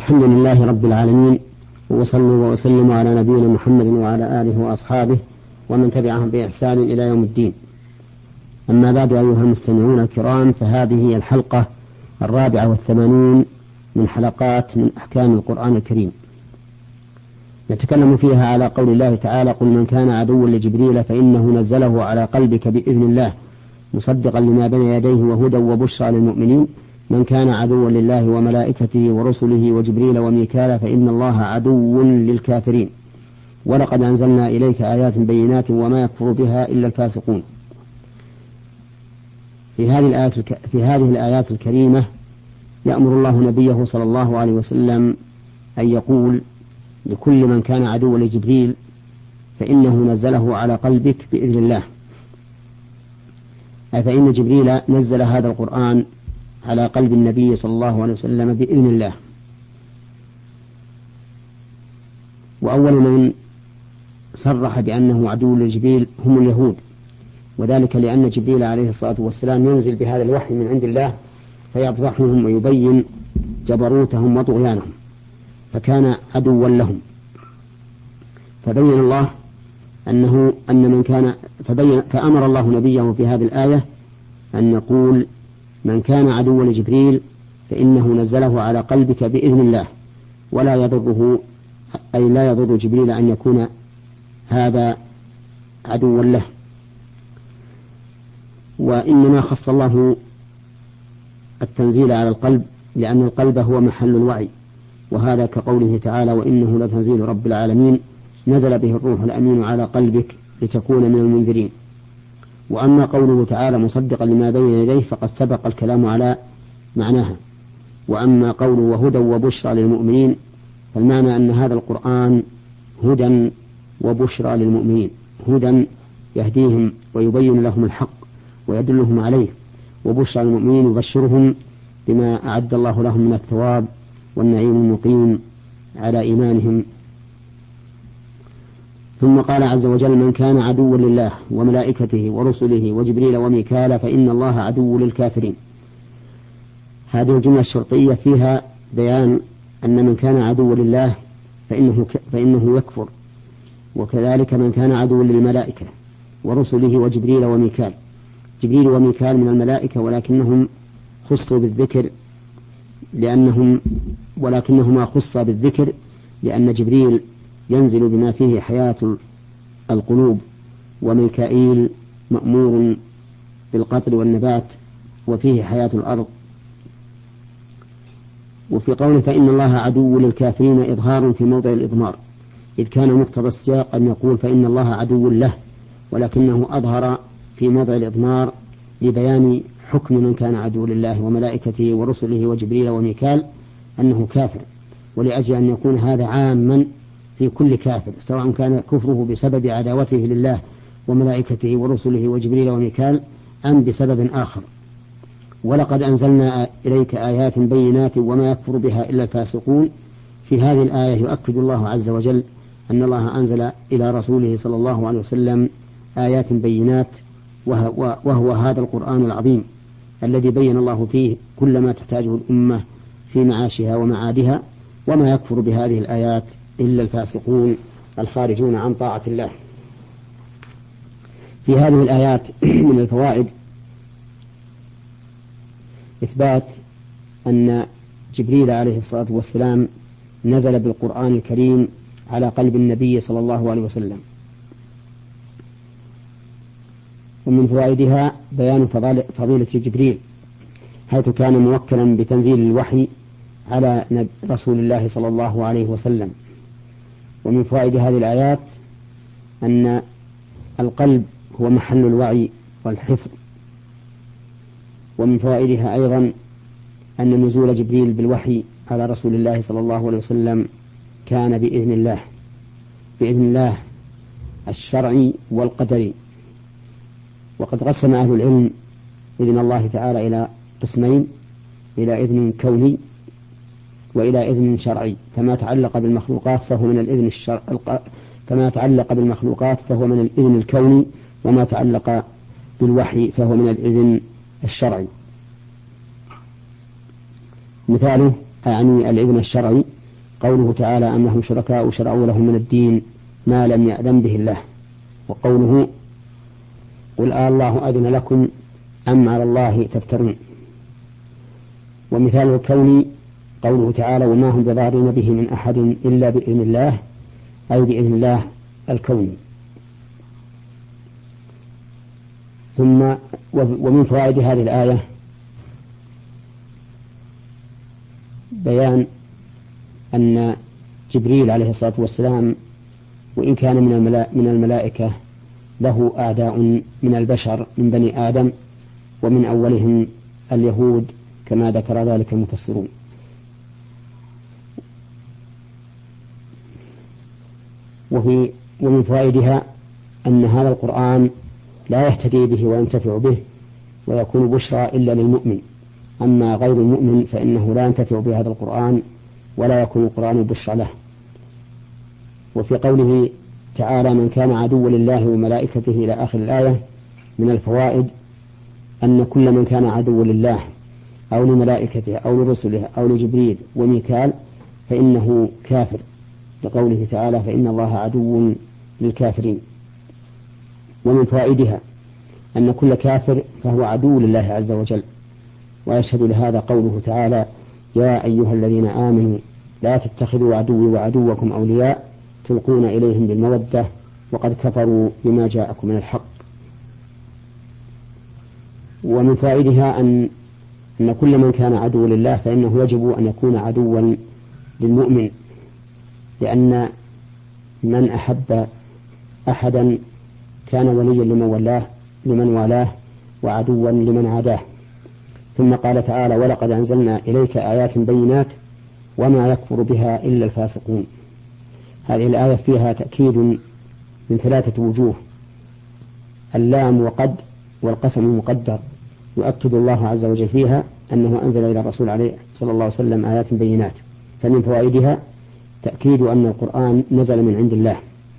الحمد لله رب العالمين، وصلى وسلم على نبينا محمد وعلى آله وأصحابه ومن تبعهم بإحسان إلى يوم الدين. أما بعد، أيها المستمعون الكرام، فهذه هي الحلقة 84 من حلقات من أحكام القرآن الكريم. نتكلم فيها على قول الله تعالى: قل من كان عدوا لجبريل فإنه نزله على قلبك بإذن الله مصدقا لما بين يديه وهدى وبشرى للمؤمنين. من كان عدوا لله وملائكته ورسله وجبريل وميكال فإن الله عدو للكافرين. ولقد أنزلنا إليك آيات بينات وما يكفر بها إلا الفاسقون. في هذه الآيات الكريمة يأمر الله نبيه صلى الله عليه وسلم أن يقول لكل من كان عدوا لجبريل فإنه نزله على قلبك بإذن الله، أي فإن جبريل نزل هذا القرآن على قلب النبي صلى الله عليه وسلم بإذن الله. وأول من صرح بأنه عدو لجبريل هم اليهود، وذلك لأن جبريل عليه الصلاة والسلام ينزل بهذا الوحي من عند الله فيفضحهم ويبين جبروتهم وطغيانهم، فكان عدوا لهم. فبين الله فأمر الله نبيه في هذه الآية أن يقول: من كان عدوا لجبريل فإنه نزله على قلبك بإذن الله، ولا يضره، أي لا يضر جبريل أن يكون هذا عدوا له. وإنما خص الله التنزيل على القلب لأن القلب هو محل الوعي، وهذا كقوله تعالى: وإنه لتنزيل رب العالمين نزل به الروح الأمين على قلبك لتكون من المنذرين. وأما قوله تعالى مصدقا لما بين يديه فقد سبق الكلام على معناها. وأما قوله وهدى وبشرى للمؤمنين فالمعنى أن هذا القرآن هدى وبشرى للمؤمنين، هدى يهديهم ويبين لهم الحق ويدلهم عليه، وبشرى للمؤمنين يبشرهم بما أعد الله لهم من الثواب والنعيم المقيم على إيمانهم. ثم قال عز وجل: من كان عدوا لله وملائكته ورسله وجبريل وميكال فإن الله عدو للكافرين. هذه الجملة الشرطية فيها بيان أن من كان عدوا لله فإنه يكفر، وكذلك من كان عدوا للملائكة ورسله وجبريل وميكال. جبريل وميكال من الملائكة ولكنهم خصوا بالذكر ولكنهما خصا بالذكر لأن جبريل ينزل بما فيه حياة القلوب، وميكائيل مأمور بالقتل والنبات وفيه حياة الأرض. وفي قوله فإن الله عدو للكافرين إظهار في موضع الإضمار، إذ كان مقتضى السياق أن يقول فإن الله عدو له، ولكنه أظهر في موضع الإضمار لبيان حكم من كان عدو لله وملائكته ورسله وجبريل وميكال أنه كافر، ولأجل أن يكون هذا عاما في كل كافر، سواء كان كفره بسبب عداوته لله وملائكته ورسله وجبريل وميكال أم بسبب آخر. ولقد أنزلنا إليك آيات بينات وما يكفر بها إلا الفاسقون. في هذه الآية يؤكد الله عز وجل أن الله أنزل إلى رسوله صلى الله عليه وسلم آيات بينات، وهو هذا القرآن العظيم الذي بين الله فيه كل ما تحتاجه الأمة في معاشها ومعادها، وما يكفر بهذه الآيات إلا الفاسقون الخارجون عن طاعة الله. في هذه الآيات من الفوائد إثبات أن جبريل عليه الصلاة والسلام نزل بالقرآن الكريم على قلب النبي صلى الله عليه وسلم. ومن فوائدها بيان فضيلة جبريل، حيث كان موكلا بتنزيل الوحي على رسول الله صلى الله عليه وسلم. ومن فوائد هذه الآيات أن القلب هو محل الوعي والحفظ. ومن فوائدها أيضا أن نزول جبريل بالوحي على رسول الله صلى الله عليه وسلم كان بإذن الله الشرعي والقدري. وقد قسم أهل العلم إذن الله تعالى إلى قسمين: إلى إذن كوني وإلى إذن شرعي. فما تعلق بالمخلوقات فهو من الإذن الكوني، وما تعلق بالوحي فهو من الإذن الشرعي. مثاله يعني الإذن الشرعي قوله تعالى أم لهم شركاء شرعوا لهم من الدين ما لم يأذن به الله. وقوله قل الله أذن لكم أم على الله تفترون. ومثال الكون قوله تعالى وما هم بضارين به من أحد إلا بإذن الله، أي بإذن الله الكوني. ثم ومن فوائد هذه الآية بيان أن جبريل عليه الصلاة والسلام وإن كان من الملائكة له أعداء من البشر من بني آدم، ومن أولهم اليهود كما ذكر ذلك المفسرون. ومن فوائدها أن هذا القرآن لا يهتدي به وينتفع به ويكون بشرى إلا للمؤمن، أما غير المؤمن فإنه لا ينتفع بهذا القرآن ولا يكون القرآن بشرى له. وفي قوله تعالى من كان عدوا لله وملائكته إلى آخر الآية من الفوائد أن كل من كان عدوا لله أو لملائكته أو لرسله أو لجبريل وميكال فإنه كافر، لقوله تعالى فإن الله عدو للكافرين. ومن فوائدها أن كل كافر فهو عدو لله عز وجل، ويشهد لهذا قوله تعالى يا أيها الذين آمنوا لا تتخذوا عدوي وعدوكم أولياء تلقون إليهم بالمودة وقد كفروا بما جاءكم من الحق. ومن فوائدها أن كل من كان عدو لله فإنه يجب أن يكون عدوا للمؤمن، لأن من أحب أحدا كان وليا لمن والاه وعدوا لمن عاداه. ثم قال تعالى ولقد أنزلنا إليك آيات بينات وما يكفر بها إلا الفاسقون. هذه الآية فيها تأكيد من 3 وجوه، اللام وقد والقسم المقدر، يؤكد الله عز وجل فيها أنه أنزل إلى الرسول عليه صلى الله عليه وسلم آيات بينات. فمن فوائدها تأكيد أن القرآن نزل من عند الله،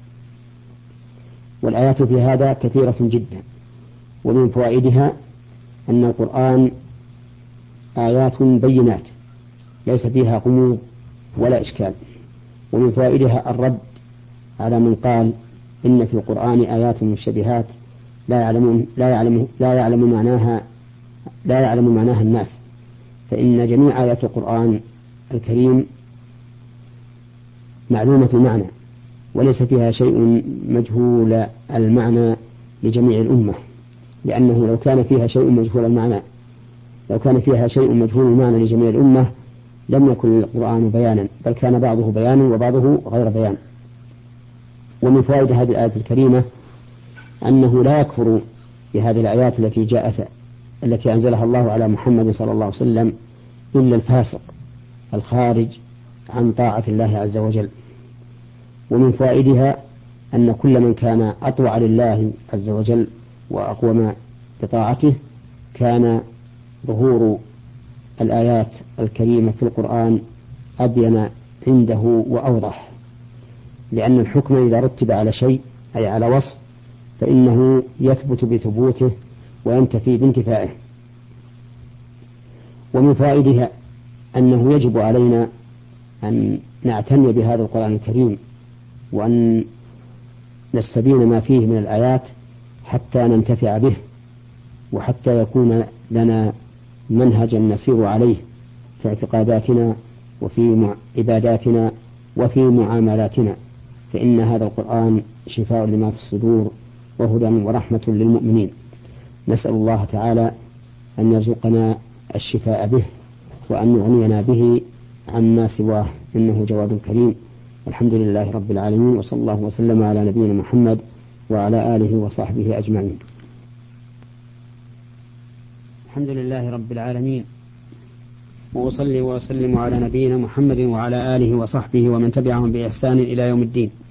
والآيات في هذا كثيرة جدا. ومن فوائدها أن القرآن آيات بينات ليس فيها غموض ولا إشكال. ومن فوائدها الرد على من قال إن في القرآن آيات مشتبهات لا يعلم معناها الناس، فإن جميع آيات القرآن الكريم معلومة المعنى وليس فيها شيء مجهول المعنى لجميع الأمة، لأنه لو كان فيها شيء مجهول المعنى لجميع الأمة لم يكن القرآن بيانا، بل كان بعضه بيانا وبعضه غير بيان. ومن فوائد هذه الآية الكريمة أنه لا يكفر بهذه الآيات التي أنزلها الله على محمد صلى الله عليه وسلم إلا الفاسق الخارج عن طاعة الله عز وجل. ومن فوائدها أن كل من كان أطوع لله عز وجل وأقوم بطاعته كان ظهور الآيات الكريمة في القرآن أبين عنده وأوضح، لأن الحكم إذا رتب على شيء أي على وصف فإنه يثبت بثبوته وينتفي بانتفائه. ومن فوائدها أنه يجب علينا أن نعتني بهذا القرآن الكريم وأن نستبين ما فيه من الآيات حتى ننتفع به، وحتى يكون لنا منهجا نسير عليه في اعتقاداتنا وفي عباداتنا وفي معاملاتنا، فإن هذا القرآن شفاء لما في الصدور وهدى ورحمة للمؤمنين. نسأل الله تعالى أن يرزقنا الشفاء به وأن يغنينا به عما سواه، إنه جواد كريم. والحمد لله رب العالمين، وصلى الله وسلم على نبينا محمد وعلى آله وصحبه أجمعين. الحمد لله رب العالمين، وأصلي وأسلم على نبينا محمد وعلى آله وصحبه ومن تبعهم بإحسان إلى يوم الدين.